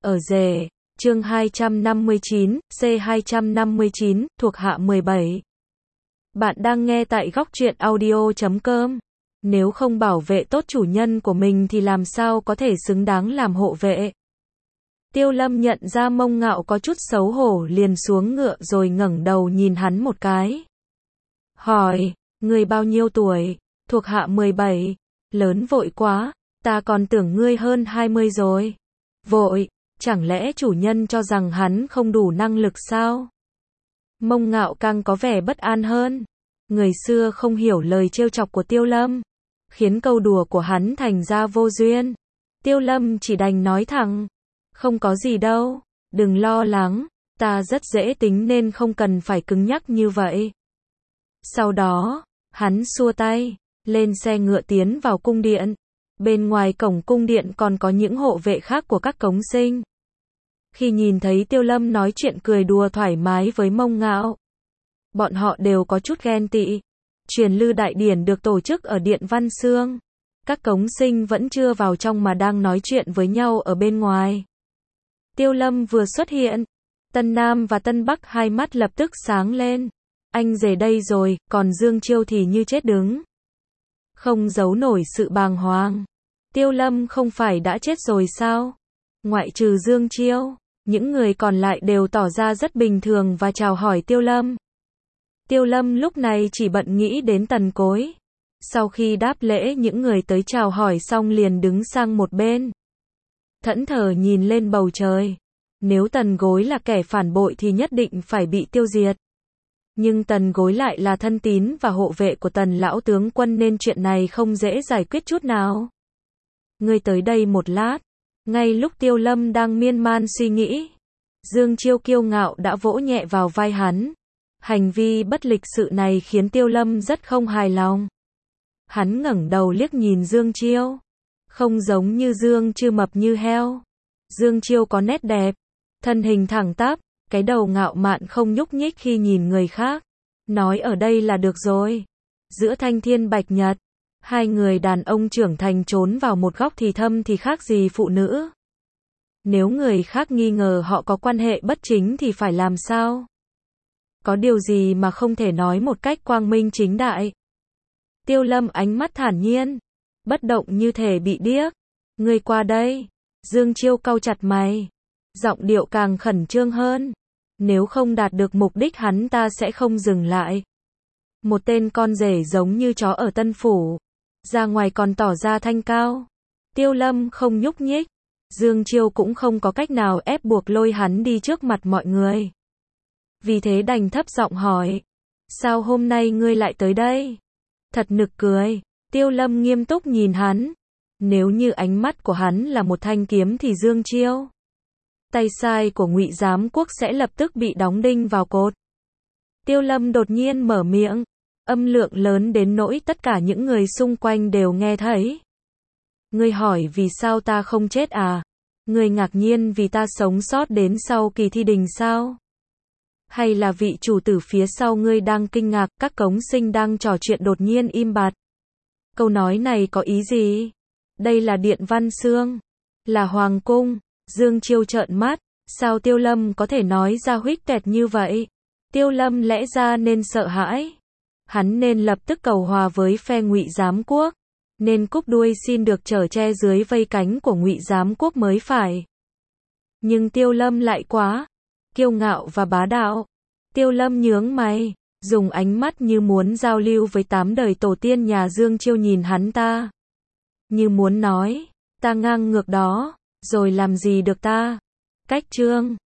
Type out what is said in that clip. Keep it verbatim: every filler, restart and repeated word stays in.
Ở rể, chương hai trăm năm mươi chín, C hai trăm năm mươi chín, thuộc hạ mười bảy. Bạn đang nghe tại góc truyện audio chấm com. Nếu không bảo vệ tốt chủ nhân của mình thì làm sao có thể xứng đáng làm hộ vệ. Tiêu Lâm nhận ra Mông Ngạo có chút xấu hổ liền xuống ngựa rồi ngẩng đầu nhìn hắn một cái. Hỏi, ngươi bao nhiêu tuổi? Thuộc hạ mười bảy. Lớn vội quá, ta còn tưởng ngươi hơn hai mươi rồi. Vội, chẳng lẽ chủ nhân cho rằng hắn không đủ năng lực sao? Mông Ngạo càng có vẻ bất an hơn. Người xưa không hiểu lời trêu chọc của Tiêu Lâm, khiến câu đùa của hắn thành ra vô duyên. Tiêu Lâm chỉ đành nói thẳng, không có gì đâu, đừng lo lắng, ta rất dễ tính nên không cần phải cứng nhắc như vậy. Sau đó, hắn xua tay, lên xe ngựa tiến vào cung điện. Bên ngoài cổng cung điện còn có những hộ vệ khác của các cống sinh. Khi nhìn thấy Tiêu Lâm nói chuyện cười đùa thoải mái với Mông Ngạo, bọn họ đều có chút ghen tị. Truyền lư đại điển được tổ chức ở Điện Văn Xương. Các cống sinh vẫn chưa vào trong mà đang nói chuyện với nhau ở bên ngoài. Tiêu Lâm vừa xuất hiện, Tân Nam và Tân Bắc hai mắt lập tức sáng lên. Anh rể đây rồi, còn Dương Chiêu thì như chết đứng. Không giấu nổi sự bàng hoàng. Tiêu Lâm không phải đã chết rồi sao? Ngoại trừ Dương Chiêu, những người còn lại đều tỏ ra rất bình thường và chào hỏi Tiêu Lâm. Tiêu Lâm lúc này chỉ bận nghĩ đến Tần Cối. Sau khi đáp lễ những người tới chào hỏi xong liền đứng sang một bên. Thẫn thờ nhìn lên bầu trời. Nếu Tần Gối là kẻ phản bội thì nhất định phải bị tiêu diệt. Nhưng Tần Gối lại là thân tín và hộ vệ của Tần lão tướng quân nên chuyện này không dễ giải quyết chút nào. Ngươi tới đây một lát. Ngay lúc Tiêu Lâm đang miên man suy nghĩ, Dương Chiêu kiêu ngạo đã vỗ nhẹ vào vai hắn. Hành vi bất lịch sự này khiến Tiêu Lâm rất không hài lòng. Hắn ngẩng đầu liếc nhìn Dương Chiêu. Không giống như Dương Chiêu mập như heo. Dương Chiêu có nét đẹp, thân hình thẳng tắp, cái đầu ngạo mạn không nhúc nhích khi nhìn người khác. Nói ở đây là được rồi. Giữa thanh thiên bạch nhật, hai người đàn ông trưởng thành trốn vào một góc thì thầm thì khác gì phụ nữ. Nếu người khác nghi ngờ họ có quan hệ bất chính thì phải làm sao? Có điều gì mà không thể nói một cách quang minh chính đại? Tiêu Lâm ánh mắt thản nhiên, bất động như thể bị điếc. Ngươi qua đây. Dương Chiêu cau chặt mày, giọng điệu càng khẩn trương hơn. Nếu không đạt được mục đích hắn ta sẽ không dừng lại. Một tên con rể giống như chó ở Tân Phủ, ra ngoài còn tỏ ra thanh cao. Tiêu Lâm không nhúc nhích. Dương Chiêu cũng không có cách nào ép buộc lôi hắn đi trước mặt mọi người. Vì thế đành thấp giọng hỏi, sao hôm nay ngươi lại tới đây? Thật nực cười. Tiêu Lâm nghiêm túc nhìn hắn. Nếu như ánh mắt của hắn là một thanh kiếm thì Dương Chiêu, tay sai của Ngụy Giám Quốc sẽ lập tức bị đóng đinh vào cột. Tiêu Lâm đột nhiên mở miệng, âm lượng lớn đến nỗi tất cả những người xung quanh đều nghe thấy. Ngươi hỏi vì sao ta không chết à? Ngươi ngạc nhiên vì ta sống sót đến sau kỳ thi đình sao? Hay là vị chủ tử phía sau ngươi đang kinh ngạc, các cống sinh đang trò chuyện đột nhiên im bặt? Câu nói này có ý gì? Đây là Điện Văn Xương, là Hoàng Cung. Dương Chiêu trợn mắt, sao Tiêu Lâm có thể nói ra huých kẹt như vậy? Tiêu Lâm lẽ ra nên sợ hãi. Hắn nên lập tức cầu hòa với phe Ngụy Giám Quốc, nên cúp đuôi xin được chở che dưới vây cánh của Ngụy Giám Quốc mới phải. Nhưng Tiêu Lâm lại quá kiêu ngạo và bá đạo. Tiêu Lâm nhướng mày, dùng ánh mắt như muốn giao lưu với tám đời tổ tiên nhà Dương Chiêu nhìn hắn ta. Như muốn nói, ta ngang ngược đó, rồi làm gì được ta? Cách chương